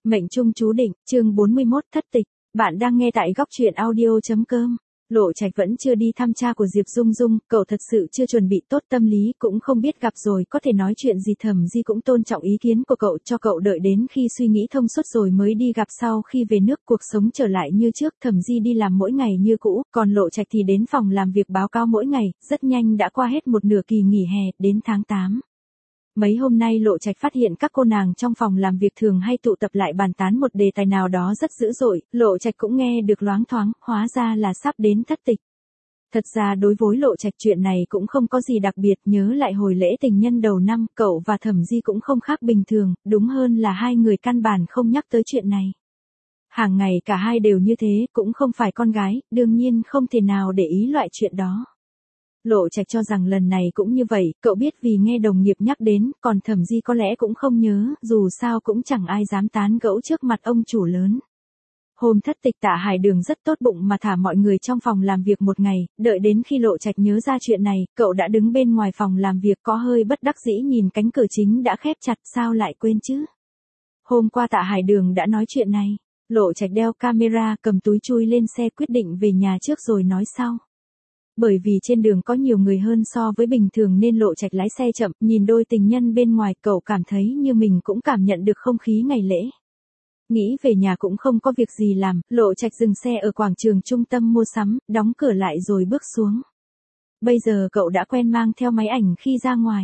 Mệnh trung chú định, chương 41 thất tịch. Bạn đang nghe tại góc truyện audio.com. Lộ Trạch vẫn chưa đi thăm cha của Diệp Dung Dung, cậu thật sự chưa chuẩn bị tốt tâm lý, cũng không biết gặp rồi có thể nói chuyện gì. Thẩm Di cũng tôn trọng ý kiến của cậu, cho cậu đợi đến khi suy nghĩ thông suốt rồi mới đi gặp. Sau khi về nước, cuộc sống trở lại như trước, Thẩm Di đi làm mỗi ngày như cũ, còn Lộ Trạch thì đến phòng làm việc báo cáo mỗi ngày. Rất nhanh đã qua hết một nửa kỳ nghỉ hè, đến tháng 8. Mấy hôm nay Lộ Trạch phát hiện các cô nàng trong phòng làm việc thường hay tụ tập lại bàn tán một đề tài nào đó rất dữ dội, Lộ Trạch cũng nghe được loáng thoáng, hóa ra là sắp đến thất tịch. Thật ra đối với Lộ Trạch chuyện này cũng không có gì đặc biệt, nhớ lại hồi lễ tình nhân đầu năm, cậu và Thẩm Di cũng không khác bình thường, đúng hơn là hai người căn bản không nhắc tới chuyện này. Hàng ngày cả hai đều như thế, cũng không phải con gái, đương nhiên không thể nào để ý loại chuyện đó. Lộ Trạch cho rằng lần này cũng như vậy, cậu biết vì nghe đồng nghiệp nhắc đến, còn Thẩm Di có lẽ cũng không nhớ, dù sao cũng chẳng ai dám tán gẫu trước mặt ông chủ lớn. Hôm thất tịch Tạ Hải Đường rất tốt bụng mà thả mọi người trong phòng làm việc một ngày, đợi đến khi Lộ Trạch nhớ ra chuyện này, cậu đã đứng bên ngoài phòng làm việc có hơi bất đắc dĩ nhìn cánh cửa chính đã khép chặt, sao lại quên chứ? Hôm qua Tạ Hải Đường đã nói chuyện này, Lộ Trạch đeo camera cầm túi chui lên xe quyết định về nhà trước rồi nói sau. Bởi vì trên đường có nhiều người hơn so với bình thường nên Lộ Trạch lái xe chậm, nhìn đôi tình nhân bên ngoài cậu cảm thấy như mình cũng cảm nhận được không khí ngày lễ. Nghĩ về nhà cũng không có việc gì làm, Lộ Trạch dừng xe ở quảng trường trung tâm mua sắm, đóng cửa lại rồi bước xuống. Bây giờ cậu đã quen mang theo máy ảnh khi ra ngoài.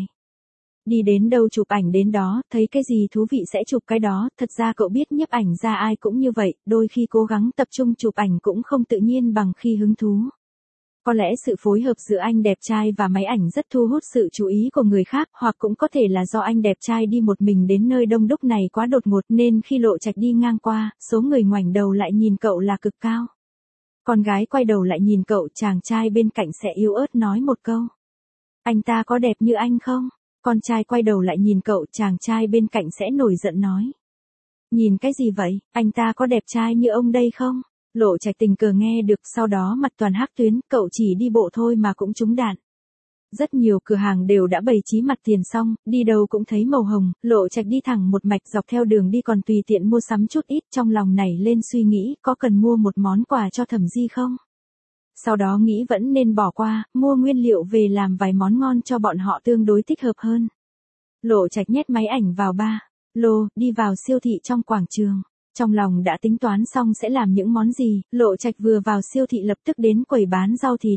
Đi đến đâu chụp ảnh đến đó, thấy cái gì thú vị sẽ chụp cái đó, thật ra cậu biết nhiếp ảnh ra ai cũng như vậy, đôi khi cố gắng tập trung chụp ảnh cũng không tự nhiên bằng khi hứng thú. Có lẽ sự phối hợp giữa anh đẹp trai và máy ảnh rất thu hút sự chú ý của người khác, hoặc cũng có thể là do anh đẹp trai đi một mình đến nơi đông đúc này quá đột ngột nên khi Lộ Trạch đi ngang qua, số người ngoảnh đầu lại nhìn cậu là cực cao. Con gái quay đầu lại nhìn cậu, chàng trai bên cạnh sẽ yếu ớt nói một câu. Anh ta có đẹp như anh không? Con trai quay đầu lại nhìn cậu, chàng trai bên cạnh sẽ nổi giận nói. Nhìn cái gì vậy, anh ta có đẹp trai như ông đây không? Lộ Trạch tình cờ nghe được, sau đó mặt toàn hắc tuyến, cậu chỉ đi bộ thôi mà cũng trúng đạn. Rất nhiều cửa hàng đều đã bày trí mặt tiền xong, đi đâu cũng thấy màu hồng, Lộ Trạch đi thẳng một mạch dọc theo đường đi còn tùy tiện mua sắm chút ít, trong lòng nảy lên suy nghĩ có cần mua một món quà cho Thẩm Di không? Sau đó nghĩ vẫn nên bỏ qua, mua nguyên liệu về làm vài món ngon cho bọn họ tương đối thích hợp hơn. Lộ Trạch nhét máy ảnh vào ba lô, đi vào siêu thị trong quảng trường. Trong lòng đã tính toán xong sẽ làm những món gì, Lộ Trạch vừa vào siêu thị lập tức đến quầy bán rau thịt.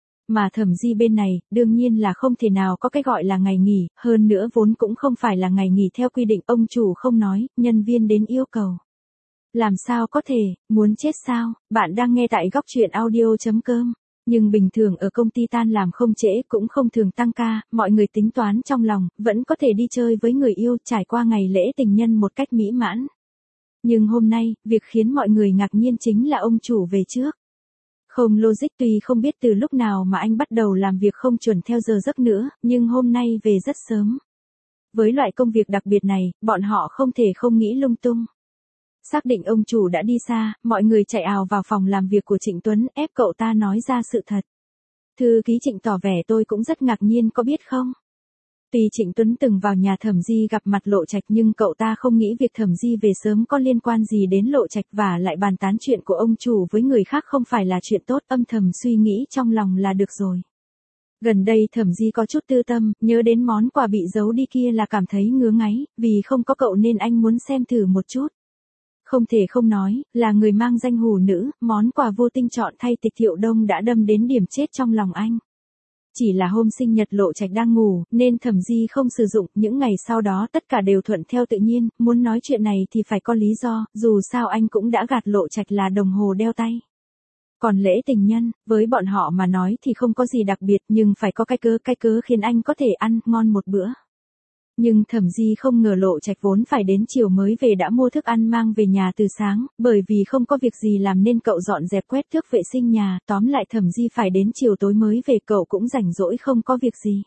Mà Thẩm Di bên này, đương nhiên là không thể nào có cái gọi là ngày nghỉ, hơn nữa vốn cũng không phải là ngày nghỉ theo quy định, ông chủ không nói, nhân viên đến yêu cầu. Làm sao có thể, muốn chết sao, bạn đang nghe tại góc truyện audio.com. Nhưng bình thường ở công ty tan làm không trễ cũng không thường tăng ca, mọi người tính toán trong lòng, vẫn có thể đi chơi với người yêu, trải qua ngày lễ tình nhân một cách mỹ mãn. Nhưng hôm nay, việc khiến mọi người ngạc nhiên chính là ông chủ về trước. Không logic, tuy không biết từ lúc nào mà anh bắt đầu làm việc không chuẩn theo giờ giấc nữa, nhưng hôm nay về rất sớm. Với loại công việc đặc biệt này, bọn họ không thể không nghĩ lung tung. Xác định ông chủ đã đi xa, mọi người chạy ào vào phòng làm việc của Trịnh Tuấn, ép cậu ta nói ra sự thật. Thư ký Trịnh tỏ vẻ tôi cũng rất ngạc nhiên có biết không? Tuy Trịnh Tuấn từng vào nhà Thẩm Di gặp mặt Lộ Trạch nhưng cậu ta không nghĩ việc Thẩm Di về sớm có liên quan gì đến Lộ Trạch và lại bàn tán chuyện của ông chủ với người khác không phải là chuyện tốt, âm thầm suy nghĩ trong lòng là được rồi. Gần đây Thẩm Di có chút tư tâm, nhớ đến món quà bị giấu đi kia là cảm thấy ngứa ngáy, vì không có cậu nên anh muốn xem thử một chút. Không thể không nói, là người mang danh hủ nữ, món quà vô tình chọn thay Tịch Thiệu Đông đã đâm đến điểm chết trong lòng anh. Chỉ là hôm sinh nhật Lộ Trạch đang ngủ, nên Thẩm Di không sử dụng, những ngày sau đó tất cả đều thuận theo tự nhiên, muốn nói chuyện này thì phải có lý do, dù sao anh cũng đã gạt Lộ Trạch là đồng hồ đeo tay. Còn lễ tình nhân, với bọn họ mà nói thì không có gì đặc biệt nhưng phải có cái cớ khiến anh có thể ăn ngon một bữa. Nhưng Thẩm Di không ngờ Lộ Trạch vốn phải đến chiều mới về đã mua thức ăn mang về nhà từ sáng, bởi vì không có việc gì làm nên cậu dọn dẹp quét tước vệ sinh nhà, tóm lại Thẩm Di phải đến chiều tối mới về, cậu cũng rảnh rỗi không có việc gì.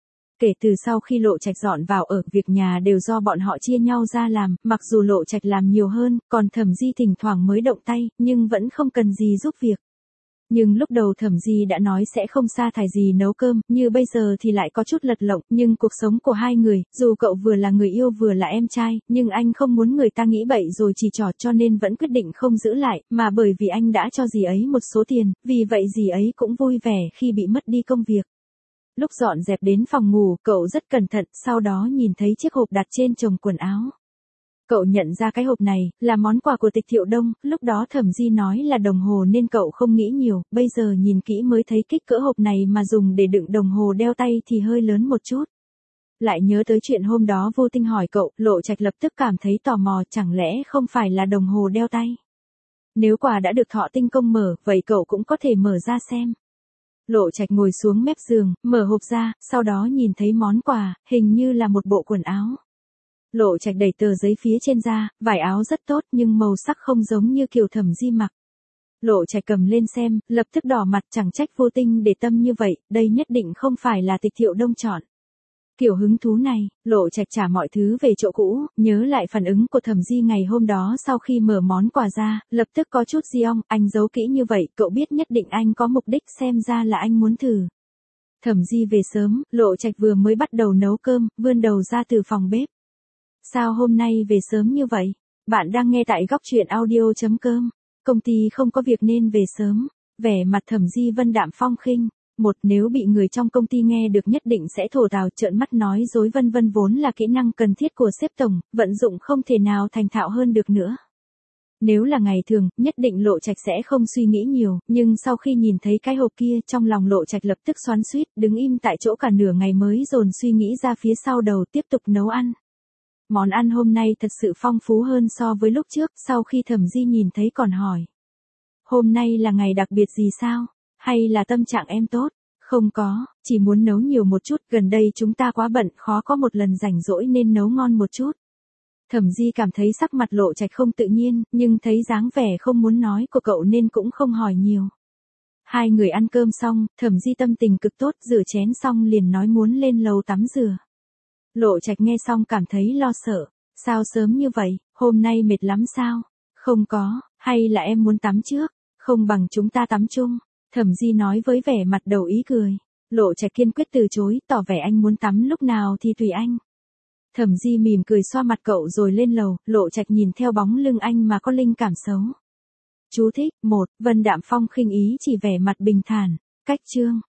Kể từ sau khi Lộ Trạch dọn vào ở, việc nhà đều do bọn họ chia nhau ra làm, mặc dù Lộ Trạch làm nhiều hơn, còn Thẩm Di thỉnh thoảng mới động tay, nhưng vẫn không cần gì giúp việc. Nhưng lúc đầu Thẩm Di đã nói sẽ không sa thải gì nấu cơm, như bây giờ thì lại có chút lật lọng, nhưng cuộc sống của hai người, dù cậu vừa là người yêu vừa là em trai, nhưng anh không muốn người ta nghĩ bậy rồi chỉ trỏ cho nên vẫn quyết định không giữ lại, mà bởi vì anh đã cho dì ấy một số tiền, vì vậy dì ấy cũng vui vẻ khi bị mất đi công việc. Lúc dọn dẹp đến phòng ngủ, cậu rất cẩn thận, sau đó nhìn thấy chiếc hộp đặt trên chồng quần áo. Cậu nhận ra cái hộp này, là món quà của Tịch Thiệu Đông, lúc đó Thẩm Di nói là đồng hồ nên cậu không nghĩ nhiều, bây giờ nhìn kỹ mới thấy kích cỡ hộp này mà dùng để đựng đồng hồ đeo tay thì hơi lớn một chút. Lại nhớ tới chuyện hôm đó Vô Tinh hỏi cậu, Lộ Trạch lập tức cảm thấy tò mò, chẳng lẽ không phải là đồng hồ đeo tay. Nếu quà đã được Thọ Tinh Công mở, vậy cậu cũng có thể mở ra xem. Lộ Trạch ngồi xuống mép giường, mở hộp ra, sau đó nhìn thấy món quà, hình như là một bộ quần áo. Lộ Trạch đẩy tờ giấy phía trên ra, vải áo rất tốt nhưng màu sắc không giống như kiểu Thẩm Di mặc. Lộ Trạch cầm lên xem, lập tức đỏ mặt, chẳng trách Vô Tinh để tâm như vậy, đây nhất định không phải là Tịch Thiệu Đông chọn. Kiểu hứng thú này, Lộ Trạch trả mọi thứ về chỗ cũ, nhớ lại phản ứng của Thẩm Di ngày hôm đó sau khi mở món quà ra, lập tức có chút giong, anh giấu kỹ như vậy, cậu biết nhất định anh có mục đích, xem ra là anh muốn thử. Thẩm Di về sớm, Lộ Trạch vừa mới bắt đầu nấu cơm, vươn đầu ra từ phòng bếp. Sao hôm nay về sớm như vậy? Bạn đang nghe tại góc truyện audio.com. Công ty không có việc nên về sớm. Vẻ mặt Thẩm Di vân đạm phong khinh. Nếu bị người trong công ty nghe được nhất định sẽ thổ thào trợn mắt nói dối vân vân vốn là kỹ năng cần thiết của sếp tổng, vận dụng không thể nào thành thạo hơn được nữa. Nếu là ngày thường, nhất định Lộ Trạch sẽ không suy nghĩ nhiều, nhưng sau khi nhìn thấy cái hộp kia trong lòng Lộ Trạch lập tức xoắn xuýt, đứng im tại chỗ cả nửa ngày mới dồn suy nghĩ ra phía sau đầu tiếp tục nấu ăn. Món ăn hôm nay thật sự phong phú hơn so với lúc trước, sau khi Thẩm Di nhìn thấy còn hỏi. Hôm nay là ngày đặc biệt gì sao? Hay là tâm trạng em tốt? Không có, chỉ muốn nấu nhiều một chút, gần đây chúng ta quá bận, khó có một lần rảnh rỗi nên nấu ngon một chút. Thẩm Di cảm thấy sắc mặt Lộ Trạch không tự nhiên, nhưng thấy dáng vẻ không muốn nói của cậu nên cũng không hỏi nhiều. Hai người ăn cơm xong, Thẩm Di tâm tình cực tốt, rửa chén xong liền nói muốn lên lầu tắm rửa. Lộ Trạch nghe xong cảm thấy lo sợ. Sao sớm như vậy, hôm nay mệt lắm sao? Không có, hay là em muốn tắm trước? Không bằng chúng ta tắm chung. Thẩm Di nói với vẻ mặt đầu ý cười. Lộ Trạch kiên quyết từ chối, tỏ vẻ anh muốn tắm lúc nào thì tùy anh. Thẩm Di mỉm cười xoa mặt cậu rồi lên lầu, Lộ Trạch nhìn theo bóng lưng anh mà có linh cảm xấu. Chú thích, 1, Vân Đạm Phong khinh ý chỉ vẻ mặt bình thản. Cách chương.